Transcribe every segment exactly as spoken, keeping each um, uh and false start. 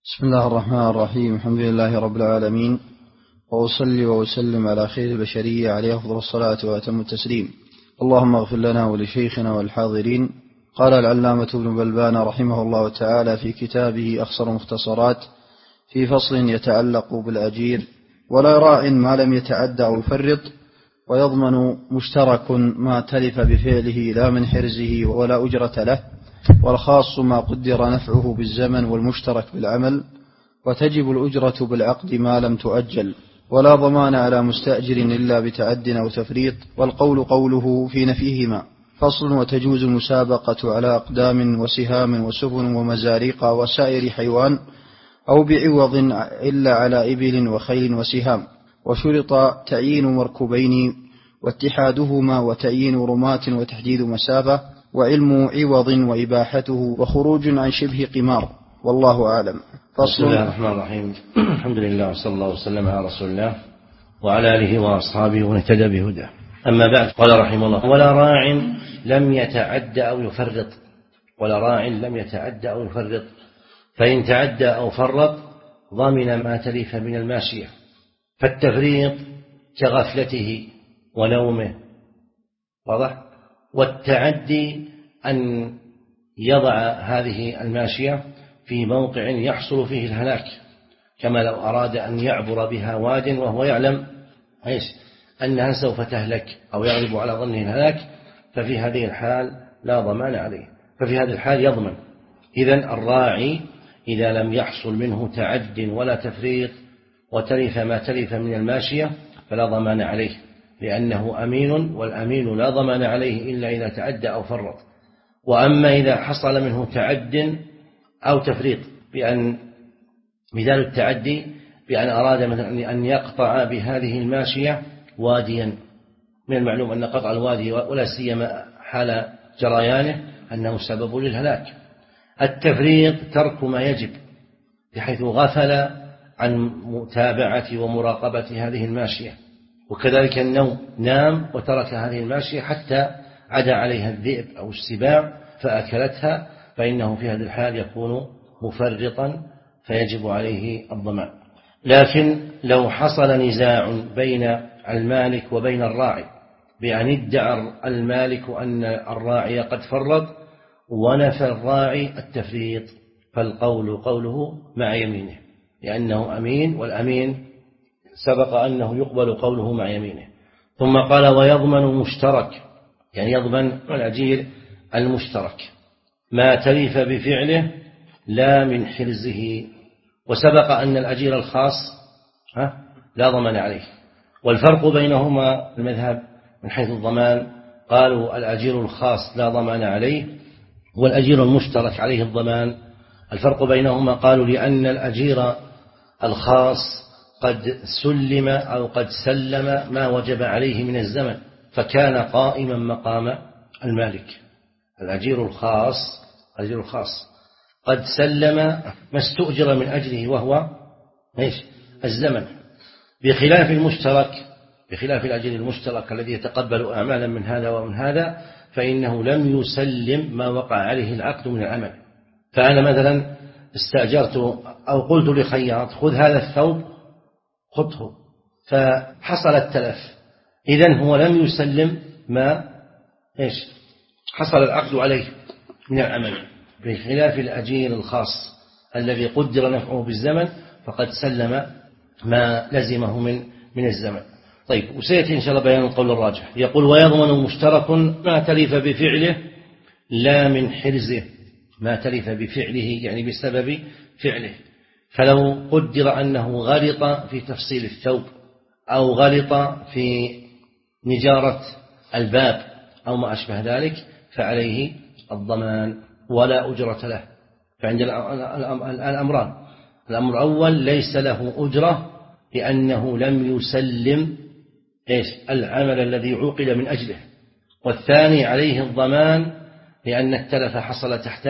بسم الله الرحمن الرحيم. الحمد لله رب العالمين، وأصلي وأسلم على خير البشرية عليه أفضل الصلاة وأتم التسليم. اللهم اغفر لنا ولشيخنا والحاضرين. قال العلامة ابن بلبان رحمه الله تعالى في كتابه أخصر مختصرات في فصل يتعلق بالأجير: ولا راع ما لم يتعد أو يفرط، ويضمن مشترك ما تلف بفعله لا من حرزه ولا أجرة له، والخاص ما قدر نفعه بالزمن والمشترك بالعمل، وتجب الأجرة بالعقد ما لم تؤجل، ولا ضمان على مستأجر إلا بتعد أو تفريط، والقول قوله في نفيهما. فصل: وتجوز المسابقة على أقدام وسهام وسفن ومزاريق وسائر حيوان أو بعوض إلا على إبل وخيل وسهام، وشرط تعيين مركبين واتحادهما وتعيين رماة وتحديد مسافة وعلم عوض وإباحته وخروج عن شبه قمار، والله أعلم. بسم الله الرحمن الرحيم. الحمد لله وصلى الله وسلم على رسول الله وعلى آله وأصحابه ونهتدى بهداه. أما بعد، قال رحمه الله: ولا راع لم يتعد أو يفرط. ولا راع لم يتعد أو يفرط، فإن تعدى أو فرط ضمن ما تلف من الماشية، فالتفريط كغفلته ونومه، واضح؟ والتعدي أن يضع هذه الماشية في موقع يحصل فيه الهلاك، كما لو أراد أن يعبر بها واد وهو يعلم إيش أنها سوف تهلك أو يغلب على ظنه الهلاك، ففي هذه الحال لا ضمان عليه، ففي هذه الحال يضمن. إذن الراعي إذا لم يحصل منه تعد ولا تفريط وتلف ما تلف من الماشية فلا ضمان عليه، لأنه أمين، والأمين لا ضمان عليه إلا إذا تعدى أو فرط. وأما إذا حصل منه تعد أو تفريط، بأن مثال التعدي بأن أراد مثلا أن يقطع بهذه الماشية واديا، من المعلوم أن قطع الوادي ولا سيما حال جريانه أنه سبب للهلاك. التفريط ترك ما يجب، بحيث غفل عن متابعة ومراقبة هذه الماشية. وكذلك النوم، نام وترك هذه الماشية حتى عدا عليها الذئب أو السباع فأكلتها، فإنه في هذه الحال يكون مفرطا فيجب عليه الضمان. لكن لو حصل نزاع بين المالك وبين الراعي، بأن ادعى المالك أن الراعي قد فرط ونفى الراعي التفريط، فالقول قوله مع يمينه، لأنه أمين، والأمين سبق أنه يقبل قوله مع يمينه. ثم قال: ويضمن مشترك، يعني يضمن الأجير المشترك ما تلف بفعله لا من حرزه. وسبق أن الأجير الخاص ها لا ضمان عليه. والفرق بينهما المذهب من حيث الضمان، قالوا الأجير الخاص لا ضمان عليه، والأجير المشترك عليه الضمان. الفرق بينهما قالوا لأن الأجير الخاص قد سلم أو قد سلم ما وجب عليه من الزمن، فكان قائما مقام المالك. الأجير الخاص الأجير الخاص قد سلم ما استؤجر من أجله وهو إيش؟ الزمن، بخلاف المشترك، بخلاف الأجير المشترك الذي يتقبل أعمالا من هذا ومن هذا، فإنه لم يسلم ما وقع عليه العقد من العمل. فأنا مثلا استأجرت أو قلت لخياط: خذ هذا الثوب، خذه، فحصل التلف، إذن هو لم يسلم ما إيش حصل العقد عليه من العمل، بخلاف الأجير الخاص الذي قدر نفعه بالزمن فقد سلم ما لزمه من من الزمن. طيب، وسيأتي إن شاء الله بيان القول الراجح. يقول: ويضمن مشترك ما تلف بفعله لا من حرزه. ما تلف بفعله يعني بسبب فعله، فلو قدر أنه غلط في تفصيل الثوب أو غلط في نجارة الباب أو ما أشبه ذلك فعليه الضمان ولا أجرة له. فعندنا الأمران: الأمر الأول ليس له أجرة لأنه لم يسلم إيش العمل الذي عوقد من أجله، والثاني عليه الضمان لأن التلف حصل تحت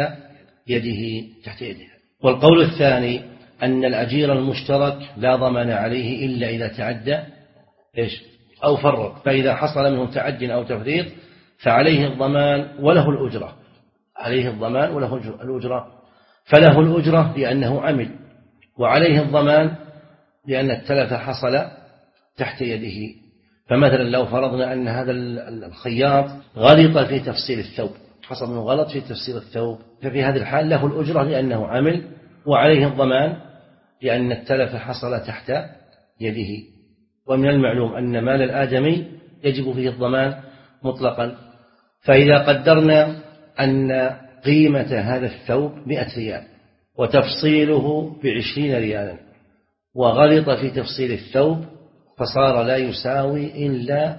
يده تحت يده. والقول الثاني أن الأجير المشترك لا ضمان عليه إلا إذا تعدى إيش أو فرط، فإذا حصل منه تعد أو تفريط فعليه الضمان وله الأجرة، عليه الضمان وله الأجرة. فله الأجرة لأنه عمل وعليه الضمان لأن التلف حصل تحت يده. فمثلا لو فرضنا أن هذا الخياط غلط في تفصيل الثوب، حصل منه غلط في تفصيل الثوب، ففي هذه الحال له الأجرة لأنه عمل، وعليه الضمان لأن التلف حصل تحت يده. ومن المعلوم أن مال الآدمي يجب فيه الضمان مطلقا. فإذا قدرنا أن قيمة هذا الثوب مئة ريال وتفصيله بعشرين ريالا، وغلط في تفصيل الثوب فصار لا يساوي إلا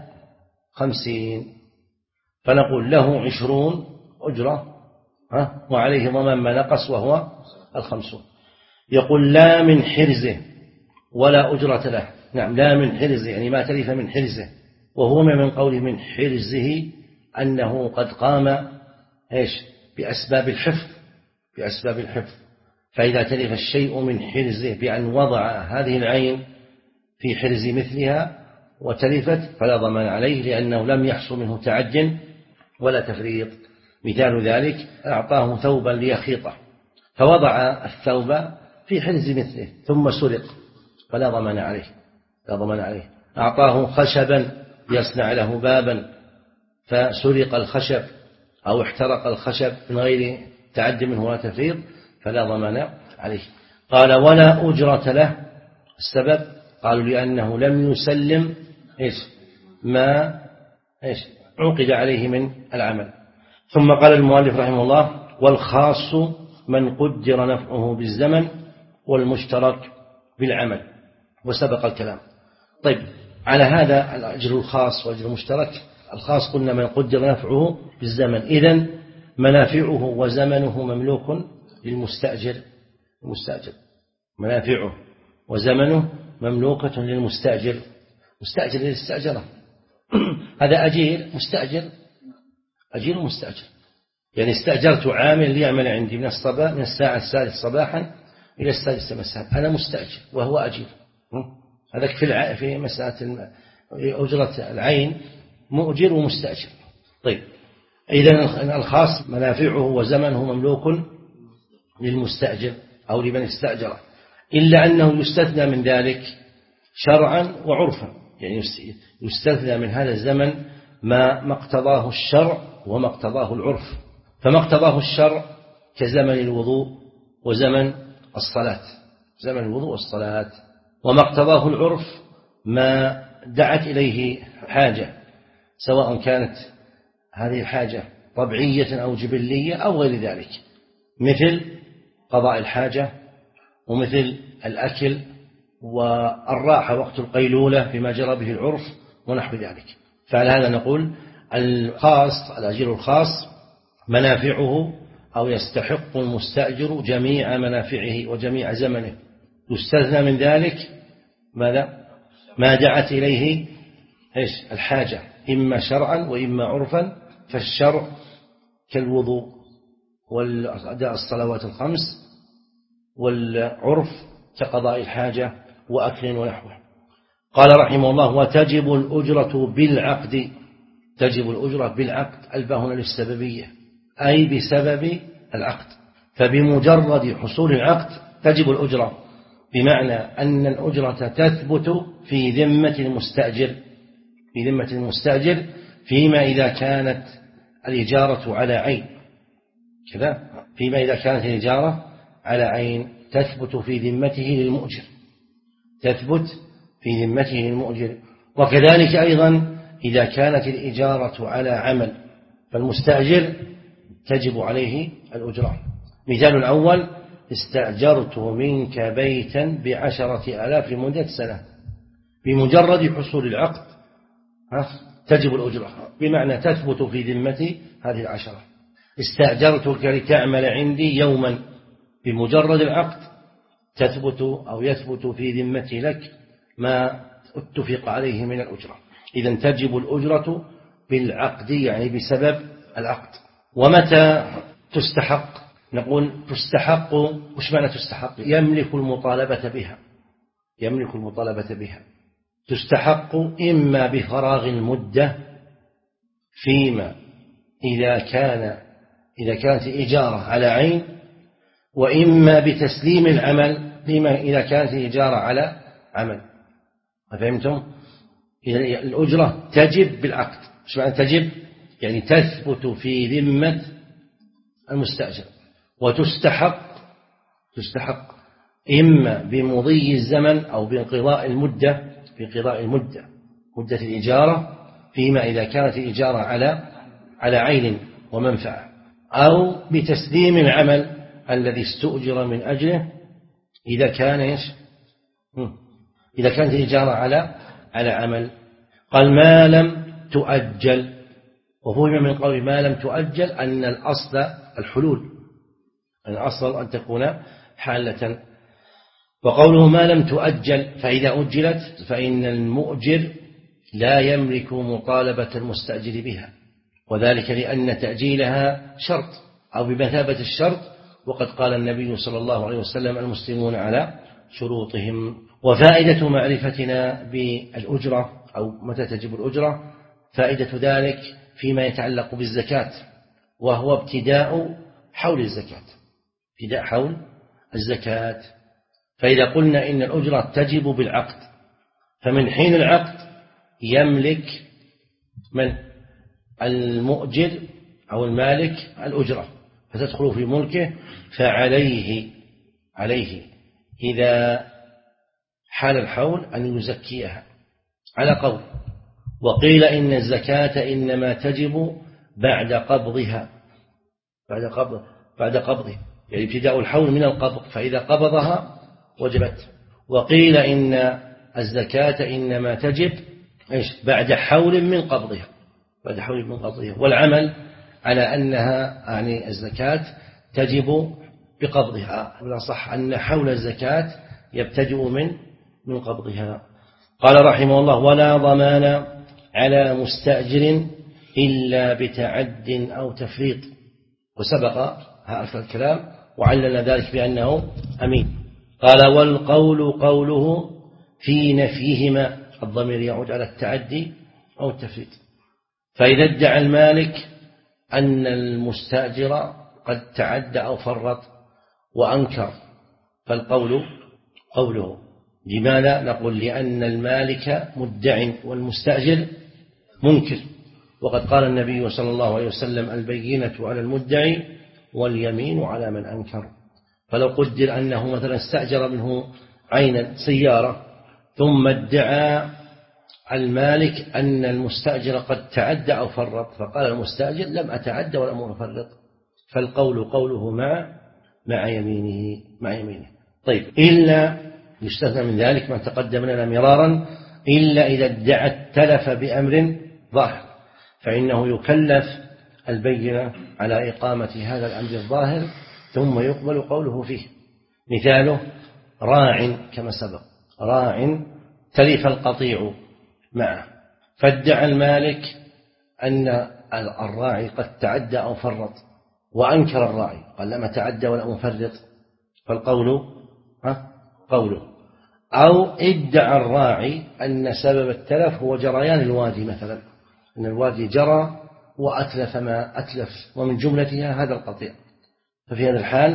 خمسين، فنقول له عشرون أجرة وعليه ضمان ما نقص وهو الخمسون. يقول لا من حرزه ولا أجرة له. نعم، لا من حرزه يعني ما تلف من حرزه، وهو من قوله من حرزه أنه قد قام إيش بأسباب الحفظ، بأسباب الحفظ. فإذا تلف الشيء من حرزه بأن وضع هذه العين في حرز مثلها وتلفت فلا ضمان عليه، لأنه لم يحصل منه تعد ولا تفريط. مثال ذلك أعطاه ثوبا ليخيطه فوضع الثوب في حرز مثله ثم سرق فلا ضمان عليه، لا ضمان عليه. أعطاه خشبا ليصنع له بابا فسرق الخشب أو احترق الخشب من غير تعد منه ولا تفريط فلا ضمان عليه. قال ولا أجرة له. السبب قالوا لأنه لم يسلم إيش ما إيش عقد عليه من العمل. ثم قال المؤلف رحمه الله والخاص من قدر نفعه بالزمن والمشترك بالعمل، وسبق الكلام. طيب، على هذا الأجر الخاص وأجر المشترك، الخاص قلنا من قدر نفعه بالزمن، إذن منافعه وزمنه مملوك للمستأجر. المستأجر منافعه وزمنه مملوكة للمستأجر. مستأجر للاستأجرة هذا أجير مستأجر، أجير مستأجر، يعني استأجرت عامل ليعمل عندي من الصباح من الساعة السادسة صباحا إلى السادسة مساء، أنا مستأجر وهو أجير. هذا في في مسألة أجرة العين مؤجر ومستأجر. طيب، إذن الخاص منافعه وزمنه مملوك للمستأجر أو لمن استأجره، إلا أنه يستثنى من ذلك شرعا وعرفا، يعني يستثنى من هذا الزمن ما ما اقتضاه الشرع وما اقتضاه العرف. فما اقتضاه الشرع كزمن الوضوء وزمن الصلاة، زمن الوضوء والصلاة. وما اقتضاه العرف ما دعت إليه حاجة، سواء كانت هذه الحاجة طبيعية أو جبلية أو غير ذلك، مثل قضاء الحاجة ومثل الأكل والراحة وقت القيلولة فيما جرى به العرف ونحو ذلك. فعلى هذا نقول الخاص الأجير الخاص منافعه أو يستحق المستأجر جميع منافعه وجميع زمنه، يستثنى من ذلك ماذا؟ ما دعت إليه إيش الحاجة، إما شرعا وإما عرفا. فالشرع كالوضوء والأداء الصلوات الخمس، والعرف كقضاء الحاجة وأكل ونحوه. قال رحمه الله وتجب الأجرة بالعقد. تجب الأجرة بالعقد، الباء هنا للسببية أي بسبب العقد، فبمجرد حصول العقد تجب الأجرة، بمعنى أن الأجرة تثبت في ذمة المستأجر، في ذمة المستأجر فيما إذا كانت الإجارة على عين كذا، فيما إذا كانت الإجارة على عين تثبت في ذمته للمؤجر، تثبت في ذمته للمؤجر. وكذلك أيضا إذا كانت الإجارة على عمل فالمستأجر تجب عليه الأجرة. مثال الأول استأجرت منك بيتا بعشرة آلاف لمدة سنة، بمجرد حصول العقد تجب الأجرة، بمعنى تثبت في ذمتي هذه العشرة. استأجرتك لتعمل عندي يوما، بمجرد العقد تثبت أو يثبت في ذمتي لك ما اتفق عليه من الأجرة. إذن تجب الأجرة بالعقد، يعني بسبب العقد. ومتى تستحق؟ نقول تستحق، وش معنى تستحق؟ يملك المطالبة بها، يملك المطالبة بها. تستحق إما بفراغ المدة، فيما إذا كان إذا كانت الإجارة على عين، وإما بتسليم العمل فيما إذا كانت الإجارة على عمل. فهمتم؟ الأجرة تجب بالعقد. إيش معنى تجب؟ يعني تثبت في ذمة المستأجر، وتستحق تستحق إما بمضي الزمن أو بانقضاء المدة بانقضاء المدة مدة الإجارة، فيما إذا كانت الإجارة على على عين ومنفعة، أو بتسليم العمل الذي استؤجر من أجله إذا كان إيش إذا كانت الإجارة على على عمل. قال ما لم تؤجل، وفهم من قول ما لم تؤجل أن الأصل الحلول، أن الأصل أن تكون حالة. وقوله ما لم تؤجل فإذا أجلت فإن المؤجر لا يملك مطالبة المستأجر بها، وذلك لأن تأجيلها شرط أو بمثابة الشرط، وقد قال النبي صلى الله عليه وسلم المسلمون على شروطهم. وفائدة معرفتنا بالأجرة أو متى تجب الأجرة فائدة ذلك فيما يتعلق بالزكاة، وهو ابتداء حول الزكاة ابتداء حول الزكاة. فإذا قلنا إن الأجرة تجب بالعقد، فمن حين العقد يملك من المؤجر أو المالك الأجرة فتدخل في ملكه، فعليه عليه إذا حال الحول أن يزكيها على قول. وقيل إن الزكاة إنما تجب بعد قبضها بعد قبض بعد قبضه يعني ابتداء الحول من القبض، فإذا قبضها وجبت. وقيل إن الزكاة إنما تجب إيش بعد حول من قبضها بعد حول من قبضها والعمل على أنها يعني الزكاة تجب بقبضها، ولا صح أن حول الزكاة يبتدئ من من قبضها. قال رحمه الله ولا ضمان على مستأجر إلا بتعد أو تفريط. وسبق هذا الكلام وعلل ذلك بأنه أمين. قال والقول قوله في نفيهما، الضمير يعود على التعدي أو التفريط. فإذا ادعى المالك أن المستأجر قد تعدى أو فرط وأنكر فالقول قوله. لماذا؟ نقول لأن المالك مدع والمستأجر منكر، وقد قال النبي صلى الله عليه وسلم البينة على المدعي واليمين على من أنكر. فلو قدر أنه مثلا استأجر منه عينا سيارة ثم ادعى المالك أن المستأجر قد تعدى أو فرط، فقال المستأجر لم أتعدى ولم أفرط، فالقول قوله مع مع يمينه مع يمينه. طيب إلا يستثنى من ذلك ما تقدم لنا مرارا، إلا إذا ادعى التلف بأمر ظاهر فإنه يكلف البينة على إقامة هذا الأمر الظاهر ثم يقبل قوله فيه. مثاله راع كما سبق، راع تلف القطيع معه فادعى المالك أن الراعي قد تعدى أو فرط وأنكر الراعي قال لم تعدى ولا مفرط، فالقول ها قوله. أو ادعى الراعي أن سبب التلف هو جريان الوادي، مثلا أن الوادي جرى وأتلف ما أتلف ومن جملتها هذا القطيع، ففي هذا الحال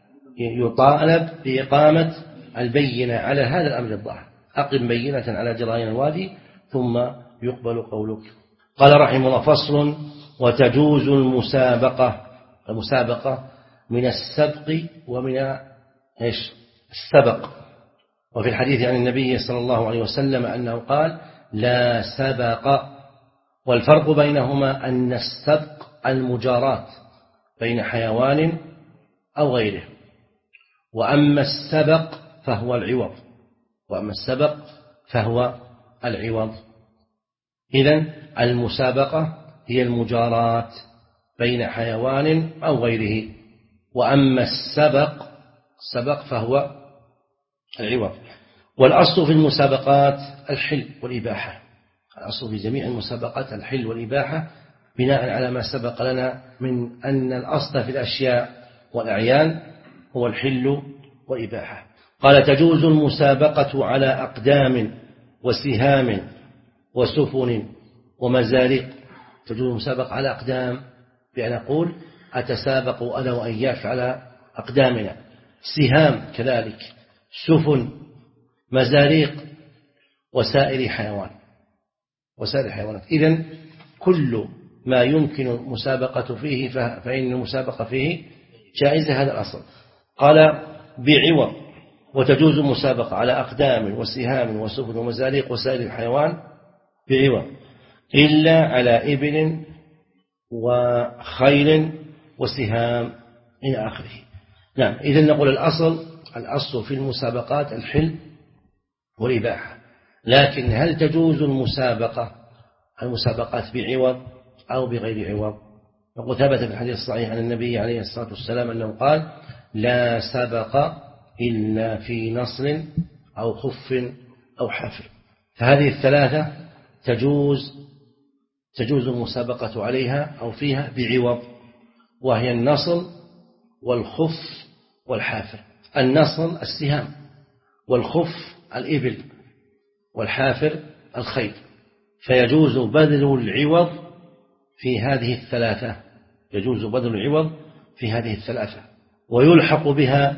يطالب بإقامة البينة على هذا الأمر الظاهر، أقم بينة على جريان الوادي ثم يقبل قولك. قال رحمه الله فصل وتجوز المسابقة. المسابقة من السبق ومن إيش السبق. وفي الحديث عن النبي صلى الله عليه وسلم أنه قال لا سبق، والفرق بينهما أن السبق المجاراة بين حيوان أو غيره، وأما السبق فهو العوض وأما السبق فهو العوض. إذن المسابقة هي المجاراة بين حيوان أو غيره، وأما السبق السبق فهو العوض. والأصل في المسابقات الحل والإباحة، الأصل في جميع المسابقات الحل والإباحة بناء على ما سبق لنا من أن الأصل في الأشياء والأعيان هو الحل والإباحة. قال تجوز المسابقة على أقدام وسهام وسفن ومزارق. تجوز المسابقة على أقدام بأن أقول أتسابق أنا وإياك على أقدامنا، سهام كذلك سفن، مزاريق، وسائر حيوان وسائر حيوانات. إذن كل ما يمكن المسابقة فيه فإن المسابقة فيه جائزة، هذا الأصل. قال بعوض، وتجوز المسابقة على أقدام وسهام وسفن ومزاريق وسائر الحيوان بعوض، إلا على إبل وخيل وسهام إلى آخره. نعم، إذن نقول الأصل الأصل في المسابقات الحل والإباحة، لكن هل تجوز المسابقة المسابقات بعوض أو بغير عوض؟ وقد ثبت في الحديث الصحيح عن النبي عليه الصلاة والسلام أنه قال: لا سبق إلا في نصر أو خف أو حافر. فهذه الثلاثة تجوز تجوز المسابقة عليها أو فيها بعوض، وهي النصر والخف والحافر. النصر السهام، والخف الإبل، والحافر الخيل. فيجوز بذل العوض في هذه الثلاثة يجوز بذل العوض في هذه الثلاثة ويلحق بها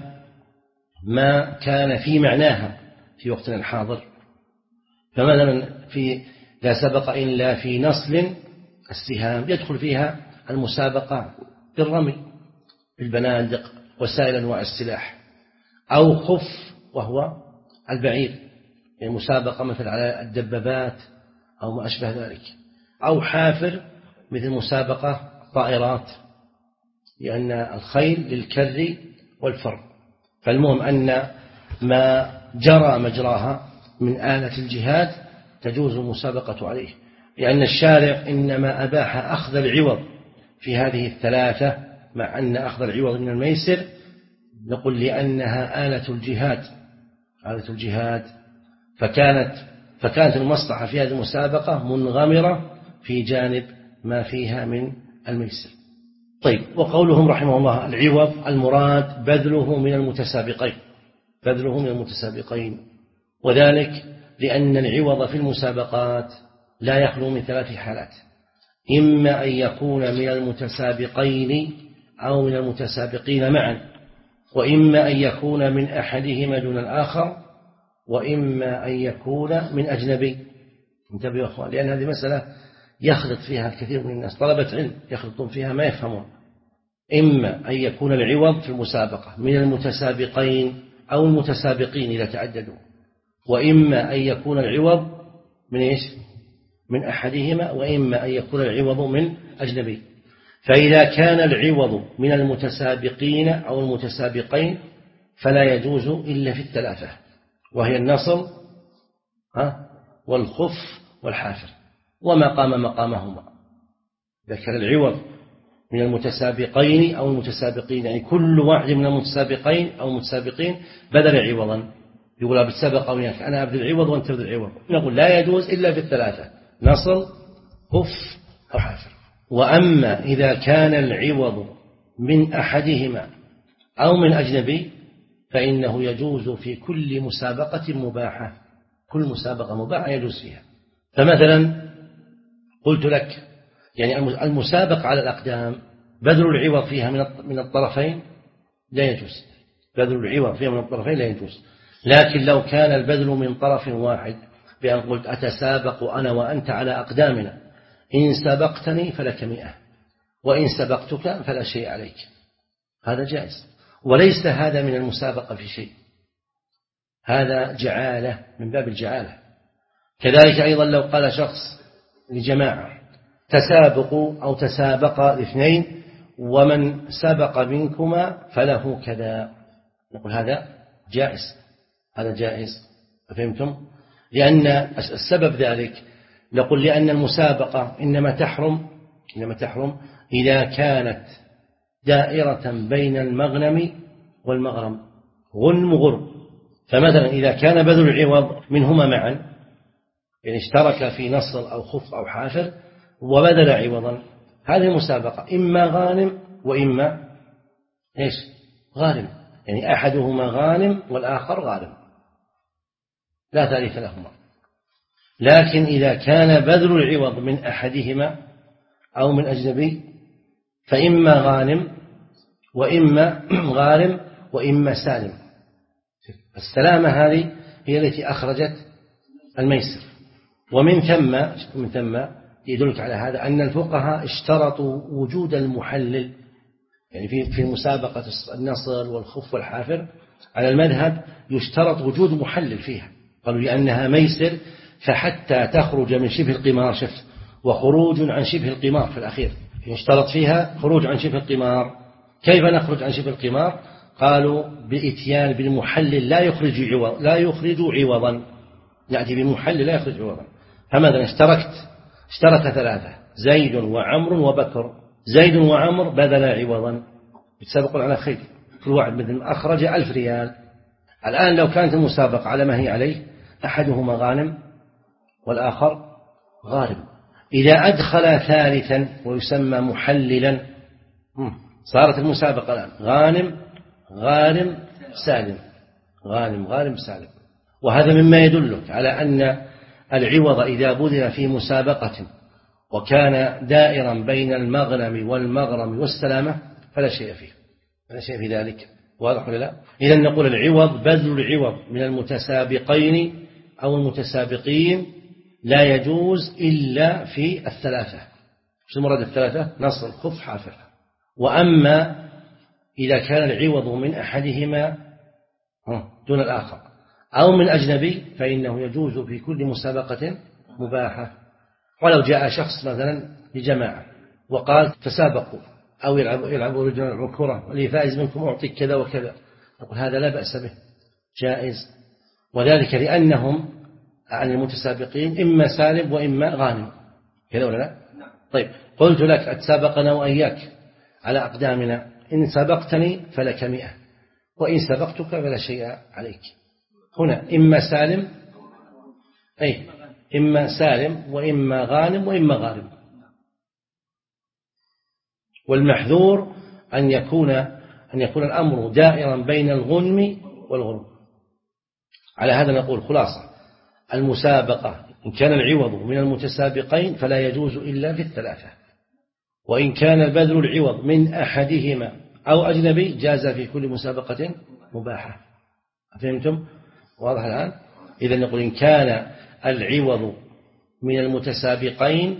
ما كان في معناها في وقتنا الحاضر. فمثلا في لا سبق إلا في نصل السهام يدخل فيها المسابقة بالرمي بالبنادق وسائر أنواع السلاح، أو خف وهو البعير، يعني مسابقة مثل على الدبابات أو ما أشبه ذلك، أو حافر مثل مسابقة طائرات، لأن الخيل للكر والفر. فالمهم أن ما جرى مجراها من آلة الجهاد تجوز المسابقة عليه، لأن الشارع إنما أباح أخذ العوض في هذه الثلاثة، مع أن أخذ العوض من الميسر نقول لأنها آلة الجهاد آلة الجهاد فكانت فكانت المصلحة في هذه المسابقة منغمرة في جانب ما فيها من الميسر. طيب، وقولهم رحمه الله العوض المراد بذله من المتسابقين بذله من المتسابقين وذلك لأن العوض في المسابقات لا يخلو من ثلاث حالات: إما أن يكون من المتسابقين أو من المتسابقين معا، وإما أن يكون من أحدهما دون الآخر، وإما أن يكون من أجنبي. انتبهوا يا أخوان، لأن هذه مسألة يخلط فيها الكثير من الناس، طلبة علم يخلطون فيها ما يفهمون. إما أن يكون العوض في المسابقة من المتسابقين أو المتسابقين إذا تعددوا، وإما أن يكون العوض من إيش؟ من أحدهما، وإما أن يكون العوض من أجنبي. فإذا كان العوض من المتسابقين أو المتسابقين فلا يجوز إلا في الثلاثة، وهي النصر والخف والحافر وما قام مقامهما. إذا كان العوض من المتسابقين أو المتسابقين، يعني كل واحد من المتسابقين أو المتسابقين بذل عوضا، يقول بتسابق أو ياك أنا أبذل العوض وأنت تبذل العوض، نقول لا يجوز إلا في الثلاثة: نصر، خف أو حافر. وأما إذا كان العوض من أحدهما أو من أجنبي فإنه يجوز في كل مسابقة مباحة كل مسابقة مباحة يجوز فيها. فمثلا قلت لك يعني المسابقة على الأقدام بذل العوض فيها من الطرفين لا يجوز بذل العوض فيها من الطرفين لا يجوز. لكن لو كان البذل من طرف واحد، بأن قلت أتسابق أنا وأنت على أقدامنا، إن سبقتني فلك مئة وإن سبقتك فلا شيء عليك، هذا جائز، وليس هذا من المسابقة في شيء، هذا جعالة من باب الجعالة. كذلك أيضا لو قال شخص لجماعة تسابقوا أو تسابق الاثنين ومن سبق منكما فله كذا، نقول هذا جائز هذا جائز فهمتم؟ لأن السبب ذلك نقول لأن المسابقة إنما تحرم إنما تحرم إذا كانت دائرة بين المغنم والمغرم، غنم غرم. فمثلا إذا كان بذل العوض منهما معا، يعني اشترك في نصر أو خف أو حافر وبذل عوضا، هذه المسابقة إما غانم وإما إيش؟ غارم، يعني أحدهما غانم والآخر غارم لا ثالث لهما. لكن إذا كان بذل العوض من أحدهما أو من أجنبي فإما غانم وإما غارم وإما سالم، السلامة هذه هي التي أخرجت الميسر. ومن ثم من ثم يدلك على هذا أن الفقهاء اشترطوا وجود المحلل، يعني في في مسابقة النصر والخف والحافر على المذهب يشترط وجود محلل فيها، قالوا لأنها ميسر فحتى تخرج من شبه القمار، شفت، وخروج عن شبه القمار في الأخير يشترط فيها خروج عن شبه القمار. كيف نخرج عن شبه القمار؟ قالوا بإتيان بالمحلل لا يخرج عوض لا يخرج عوضا، يأتي بمحلل لا يخرج عوضا. فماذا اشتركت اشترك ثلاثة، زيد وعمر وبكر، زيد وعمر بذل عوضا يتسابقون على خير، كل واحد مثل أخرج ألف ريال. الآن لو كانت المسابقة على ما هي عليه أحدهما غانم والآخر غارم، إذا أدخل ثالثا ويسمى محللا صارت المسابقة الآن غانم غارم سالم، غانم غارم سالم. وهذا مما يدلك على أن العوض إذا بذل في مسابقة وكان دائرا بين المغنم والمغرم والسلامة فلا شيء فيه، فلا شيء في ذلك. واضح ولا لا؟ إذا نقول العوض بذل العوض من المتسابقين أو المتسابقين لا يجوز إلا في الثلاثة. شو مراد الثلاثة؟ نصر خف حافر. وأما إذا كان العوض من أحدهما دون الآخر أو من أجنبي فإنه يجوز في كل مسابقة مباحة. ولو جاء شخص مثلا لجماعة وقال تسابقوا أو يلعبوا يلعبوا رجال الكرة اللي فائز منكم أعطيك كذا وكذا، نقول هذا لا بأس به جائز، وذلك لأنهم عن المتسابقين إما سالم وإما غانم، كذا ولا لا؟ طيب قلت لك أتسابقنا وإياك على أقدامنا، إن سبقتني فلك مئة وإن سبقتك فلا شيء عليك. هنا إما سالم أي إما سالم وإما غانم وإما غارم. والمحذور أن يكون أن يكون الأمر دائرا بين الغنم والغرم. على هذا نقول خلاصة المسابقة إن كان العوض من المتسابقين فلا يجوز إلا في الثلاثة، وإن كان بذل العوض من أحدهما أو أجنبي جاز في كل مسابقة مباحة. فهمتم؟ واضح الآن؟ إذا نقول إن كان العوض من المتسابقين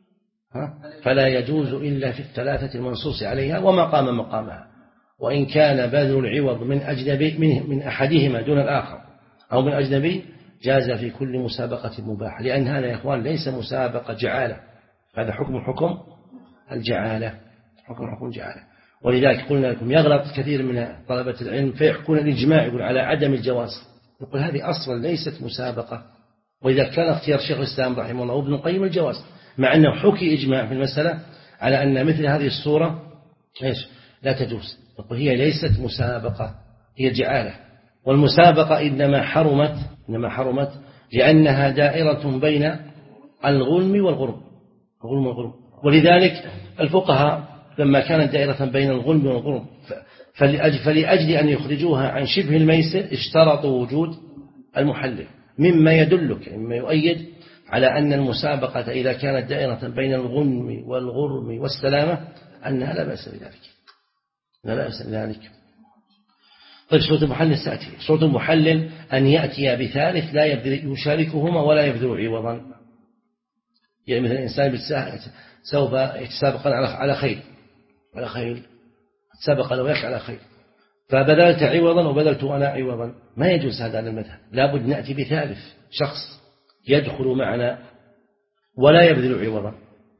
فلا يجوز إلا في الثلاثة المنصوص عليها وما قام مقامها، وإن كان بذل العوض من أجنبي من, من أحدهما دون الآخر أو من أجنبي جاز في كل مسابقة مباحة، لأن هذا يا إخوان ليس مسابقة جعالة، هذا حكم حكم الجعالة، حكم حكم الجعالة. ولذلك قلنا لكم يغلط كثير من طلبة العلم فيحكون الإجماع يقول على عدم الجواز، نقول هذه أصلا ليست مسابقة. وإذا كان اختيار شيخ الإسلام رحمه الله وابن القيم الجواز، مع أنه حكي إجماع في المسألة على أن مثل هذه الصورة إيش لا تجوز، نقول هي ليست مسابقة، هي جعالة. والمسابقة إنما حرمت إنما حرمت لأنها دائرة بين الغنم والغرم، الغنم والغرم. ولذلك الفقهاء لما كانت دائرة بين الغنم والغرم فلأجل, فلأجل أن يخرجوها عن شبه الميسر اشترطوا وجود المحلل، مما يدلك مما يؤيد على أن المسابقة إذا كانت دائرة بين الغنم والغرم والسلامة أنها لا بأس بذلك، لا بأس بذلك. طيب شروط المحلل سأتي. شروط المحلل أن يأتي بثالث لا يبذل يشاركهما ولا يبذل عوضا، يعني مثل الإنسان سوف يتسابق على خير على خير تسابق لو يخ على خير فبذلت عوضا وبذلت أنا عوضا، ما يجوز هذا على المذهب، لابد نأتي بثالث شخص يدخل معنا ولا يبذل عوضا،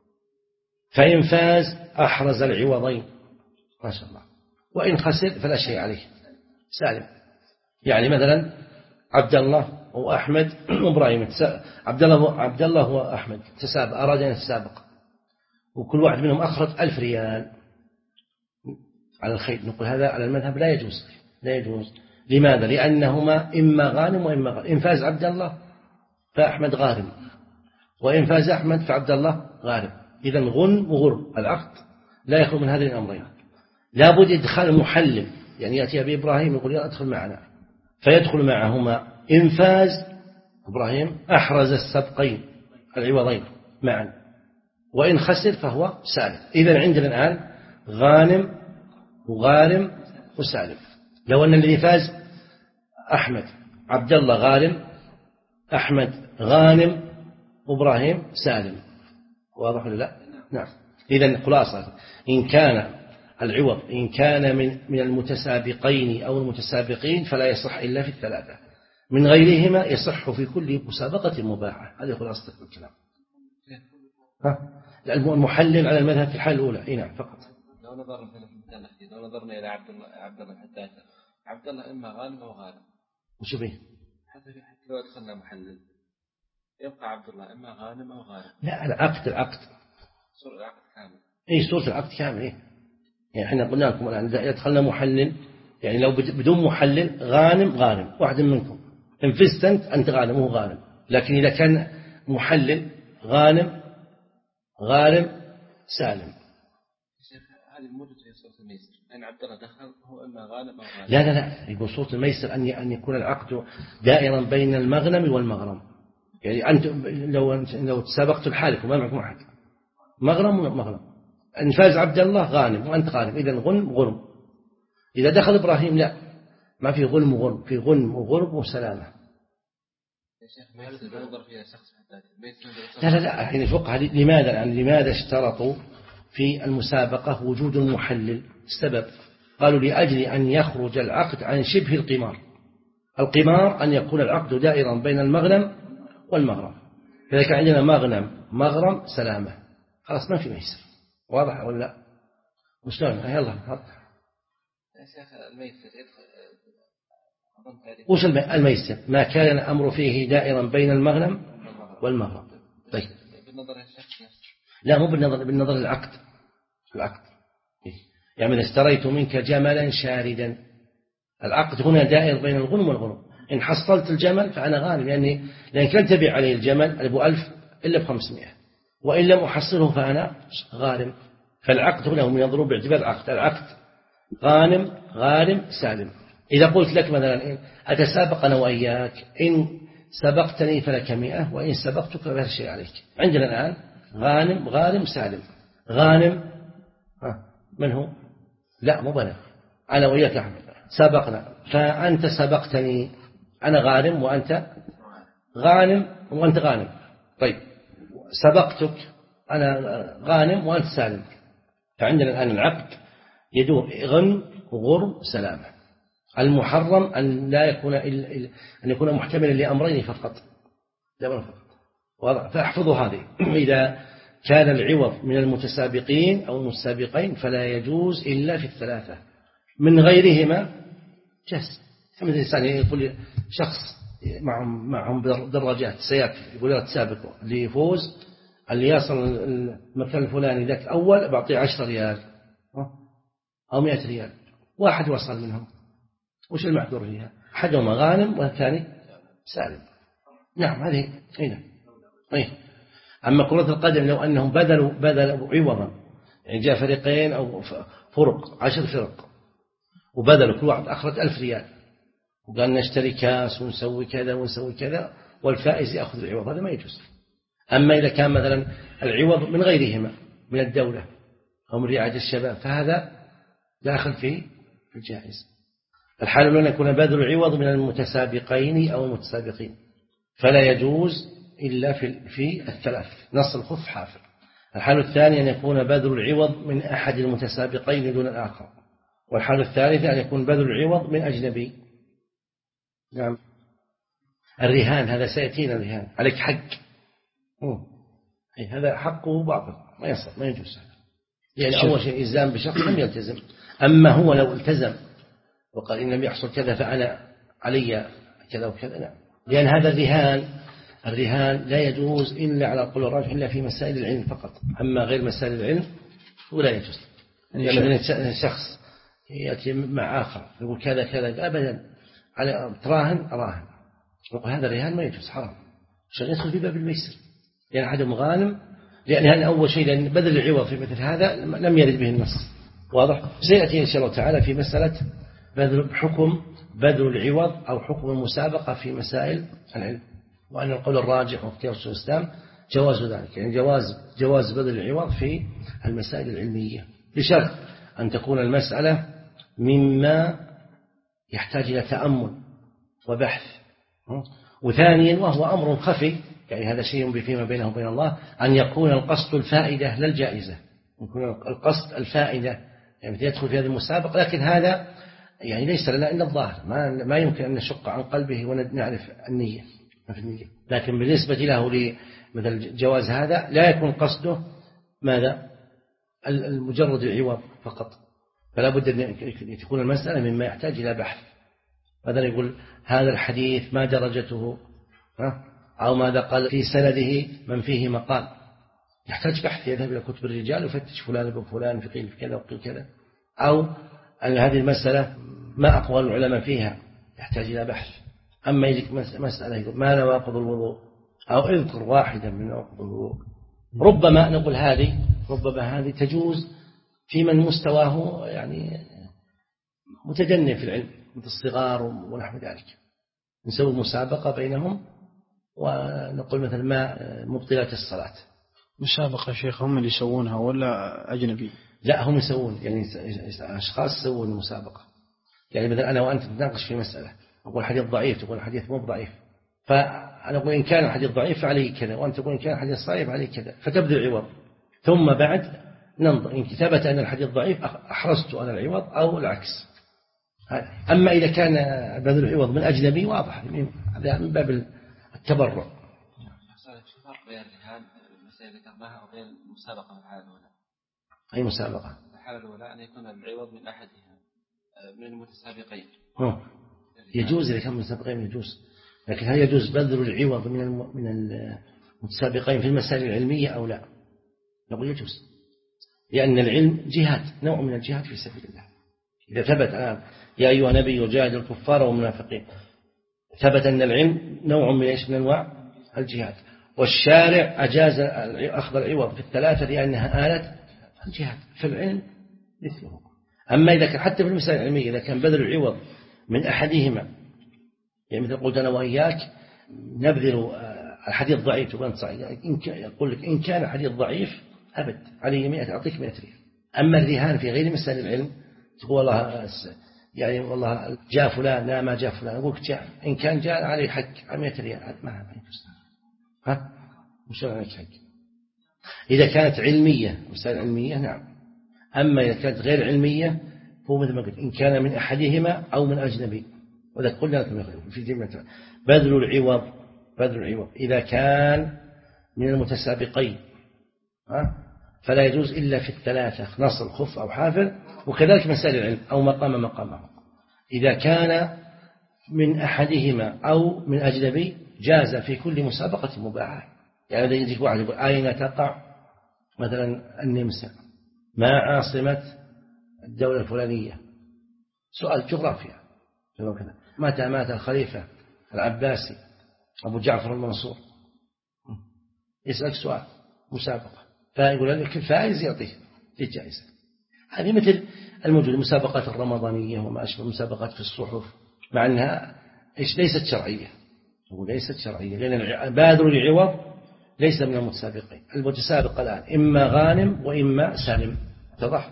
فإن فاز أحرز العوضين ما شاء الله، وإن خسر فلا شيء عليه سالم. يعني مثلا عبد الله وأحمد وإبراهيم، عبد الله عبد الله وأحمد تسابق أراد أن يتسابق وكل واحد منهم أخرج ألف ريال على الخير، نقول هذا على المذهب لا يجوز، لا يجوز. لماذا؟ لأنهما إما غانم وإما غارم، إن فاز عبد الله فأحمد غارم، وإن فاز أحمد فعبد الله غارم. إذا غن وغرم العقد لا يخلو من هذين الأمرين، لابد إدخال محلل، يعني يأتي أبي إبراهيم يقول يا أدخل معنا فيدخل معهما، إن فاز إبراهيم أحرز السبقين العوضين معا، وإن خسر فهو سالم. إذا عندنا الآن غانم وغارم وسالم. لو أن الذي فاز أحمد عبد الله غانم، أحمد غانم، وإبراهيم سالم. واضح ولا لا؟ نعم. إذن خلاصة، إن كان العوض إن كان من من المتسابقين أو المتسابقين فلا يصح إلا في الثلاثة، من غيرهما يصح في كل مسابقة مباحة. هذه خلاصة الكلام. ها؟ المحلل على المذهب في الحالة الأولى. إيه نعم فقط. لو نظرنا في لو نظرنا إلى عبد الله عبد الله الحداد، عبد الله إما غانم أو غانم. وش به؟ حتى حتى لو دخلنا محلل يبقى عبد الله إما غانم أو غانم. لا، العقد العقد. صورة العقد كامل. إيه صورة العقد كامل. إيه يعني إحنا قلنا لكم الآن إذا دخلنا محلل، يعني لو بدون محلل غانم غانم واحد منكم، إن فزت أنت أنت غانم وهو غانم. لكن إذا كان محلل غانم غانم سالم. هذه الموجود في صورة الميسر، أن عبد الله دخل هو إما غانم أو غانم. لا لا لا، يقول صورة الميسر أن أن يكون العقد دائرا بين المغنم والمغرم. يعني أنت لو لو تسابقت الحالف وما معكم أحد، مغرم ومغرم، أن فاز عبد الله غانم وأنت غانم، إذا غنم غرم. إذا دخل إبراهيم لا، ما في غنم وغرم، في غنم وغرم وسلامة. يا شيخ ما ينظر فيها شخص حتى. لا لا لا، الحين الفقهاء لماذا يعني لماذا اشترطوا في المسابقة وجود المحلل؟ السبب قالوا لأجل أن يخرج العقد عن شبه القمار. القمار أن يكون العقد دائرا بين المغنم والمغرم، فإذا كان عندنا مغنم مغرم سلامة خلاص ما في ميسر. واضح ولا لا؟ وشلون؟ يلا يا شيخ الميسر وش الميسر؟ ما كان الأمر فيه دائرا بين المغنم والمغرم. طيب بالنظر الشخص نفسه. لا، مو بالنظر، بالنظر العقد. العقد يعني إذا اشتريت منك جملا شاردا، العقد هنا دائر بين الغنم والغرم. إن حصلت الجمل فأنا غانم، لأني لأنك لن تبيع عليه الجمل أبو ألف إلا بخمسمائة، وإن لم أحصله فأنا غارم. فالعقد هنا هم ينظرون باعتبار العقد. العقد غانم غارم سالم. إذا قلت لك مثلا أتسابق أنا وإياك، إن سبقتني فلك مئة وإن سبقتك فلا شيء عليك. عندنا الآن غانم غارم سالم. غانم ها من هو؟ لا مو بنا، أنا وإياك أحمد سبقنا، فأنت سبقتني أنا غانم وأنت غانم وأنت غانم. طيب سبقتك أنا غانم وأنت سالم، فعندنا الآن العقد يدور غنم وغرم سلامة. المحرم أن لا يكون أن يكون محتملا لأمرين فقط، لا فقط. واضح؟ فاحفظوا هذه. إذا كان العوض من المتسابقين أو المتسابقين فلا يجوز إلا في الثلاثة، من غيرهما جاز. مثل الإنسان يقول شخص معهم معهم دراجات سيارات، يقول لا تسابقوا، اللي يفوز اللي يصل المكان الفلاني ذاك أول بعطيه عشرة ريال أو مئة ريال. واحد وصل منهم، وش المعذور فيها؟ أحدهما غانم والثاني سالم. نعم هذه هنا. أيه. أما كرة القدم لو أنهم بذلوا بذلوا عوضا، يعني جاء فريقين أو فرق عشر فرق وبذلوا كل واحد أخرج ألف ريال وقال نشتري كاس ونسوي كذا ونسوي كذا والفائز يأخذ العوض، هذا ما يجوز. أما إذا كان مثلا العوض من غيرهما من الدولة أو من رعاية الشباب فهذا داخل في الجائز. الحال الأولى يكون بذل العوض من المتسابقين أو المتسابقين، فلا يجوز إلا في في الثلاث، نص الخف حافظ. الحال الثاني أن يكون بذل العوض من أحد المتسابقين دون الآخر، والحال الثالثة أن يكون بذل العوض من أجنبي. نعم. الرهان هذا سيأتينا، الرهان عليك حق، هذا حقه باطل ما يصح ما يجوز. يعني أول شيء إلزام بشخص لم يلتزم. أما هو لو التزم وقال إن لم يحصل كذا فأنا علي كذا وكذا، لا، لأن هذا الرهان الرهان لا يجوز إلا على قول الراجح إلا في مسائل العلم فقط، أما غير مسائل العلم ولا يجوز. يعني شخص يأتي مع آخر يقول كذا كذا أبدا على تراهن أراهن، يقول هذا الرهان ما يجوز حرام، عشان يدخل في باب الميسر. يعني يعني أحد مغانم، لأن هذا أول شيء، لأن بذل العوض في مثل هذا لم يرد به النص. واضح؟ سيأتي إن شاء الله تعالى في مسألة بذل حكم بذل العوض أو حكم المسابقة في مسائل العلم، وأن القول الراجح واختيار شيخ الإسلام جواز ذلك، يعني جواز جواز بذل العوض في المسائل العلمية، بشرط أن تكون المسألة مما يحتاج إلى تأمل وبحث. وثانيا وهو أمر خفي، يعني هذا شيء فيما بينه وبين الله، أن يكون القصد الفائدة لا الجائزة، يكون القصد الفائدة يعني يدخل في هذه المسابقة، لكن هذا يعني ليس لنا إلا الظاهر، ما ما يمكن أن نشق عن قلبه ونعرف النية في النية. لكن بالنسبة له لمثل جواز هذا لا يكون قصده ماذا؟ المجرد العوض فقط، فلا بد أن تكون المسألة مما يحتاج إلى بحث. مثلا يقول هذا الحديث ما درجته، أو ماذا قال في سنده من فيه مقال، يحتاج بحث، يذهب إلى كتب الرجال ويفتش فلان ابن فلان في قيل كذا وقيل كذا. أو أن هذه المسألة ما أقوال العلماء فيها، يحتاج إلى بحث. أما يجيك مسألة يقول ما نواقض الوضوء، أو اذكر واحدا من نواقض الوضوء، ربما نقول هذه ربما هذه تجوز في من مستواه يعني متجنب في العلم مثل الصغار ونحو ذلك، نسوي مسابقة بينهم ونقول مثل ما مبطلات الصلاة. مسابقة شيخ هم اللي يسوونها ولا أجنبي؟ لا هم يسوون، يعني أشخاص يسوون المسابقة. يعني مثلا أنا وأنت نتناقش في مسألة، أقول حديث ضعيف تقول حديث مو ضعيف، فأنا أقول إن كان الحديث ضعيف فعليه كذا، وأنت تقول إن كان الحديث صحيح فعليه كذا، فتبذل عوض. ثم بعد ننظر إن ثبت أن الحديث ضعيف أحرزت أنا العوض أو العكس. أما إذا كان بذل العوض من أجنبي واضح، هذا من باب التبرع. فرق بين الرهان المسائل اللي ذكرناها وبين المسابقة في الحالة الأولى. أي مسابقة؟ الحالة الأولى أن يكون العوض من أحدها من المتسابقين. أوه. يجوز إذا كان متسابقين يجوز، لكن هل يجوز بذل العوض من من المتسابقين في المسائل العلمية أو لا؟ نقول يجوز، لأن العلم جهاد، نوع من الجهاد في سبيل الله. إذا ثبت الآن يا أيها النبي جاهد الكفار والمنافقين، ثبت أن العلم نوع من إيش من أنواع الجهاد، والشارع أجاز أخذ العوض في الثلاثة لأنها آلة الجهاد، فالعلم مثله. أما إذا كان حتى في المسائل العلمية إذا كان بذل العوض من أحدهما، يعني مثل قلت أنا وإياك نبذل الحديث ضعيف يقول لك إن كان الحديث ضعيف أبد عليه مئة أعطيك مئة ريال. أما الرهان في غير مسائل العلم تقول والله يعني والله جاء فلان لا ما جاء فلان، أقول جاء إن كان جاء عليه حق مئة ريال ما ما يجوز. ها مش عليك حق. إذا كانت علمية مسائل علمية نعم، أما إذا كانت غير علمية هو مثل ما قلت إن كان من أحدهما أو من أجنبي. وذلك قلنا في جملة بذل العوض بذل العوض إذا كان من المتسابقين فلا يجوز إلا في الثلاثة، نصر خف أو حافر، وكذلك مسائل العلم أو مقام مقامه. إذا كان من أحدهما أو من أجنبي جاز في كل مسابقة مباحة. يعني إذا يجيك واحد يقول أين تقع مثلا النمسا، ما عاصمة الدولة الفلانية، سؤال جغرافيا، متى مات الخليفة العباسي أبو جعفر المنصور، يسألك سؤال مسابقة، فيقول لك الفائز يعطيه الجائزة. هذه مثل الموجود المسابقات الرمضانية وما أشبه المسابقات في الصحف، مع أنها إيش ليست شرعية، وليست شرعية لأن بادر العوض ليس من المتسابقين. المتسابق الآن إما غانم وإما سالم، اتضح؟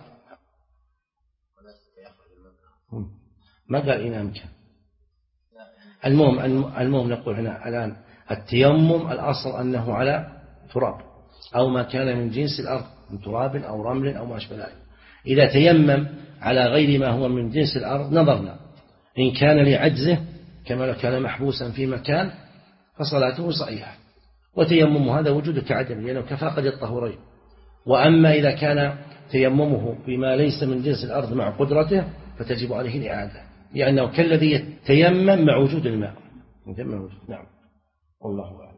ما قال إن أمكن. المهم المهم نقول هنا الآن التيمم الأصل أنه على تراب أو ما كان من جنس الأرض من تراب أو رمل أو ما أشبه ذلك. إذا تيمم على غير ما هو من جنس الأرض نظرنا إن كان لعجزه كما لو كان محبوسا في مكان فصلاته صحيحة، وتيمم هذا وجود كعدم لأنه كفاقد الطهورين. وأما إذا كان تيممه بما ليس من جنس الأرض مع قدرته فتجب عليه الإعادة، لأنه كالذي يتيمم مع وجود الماء. نعم والله أعلم.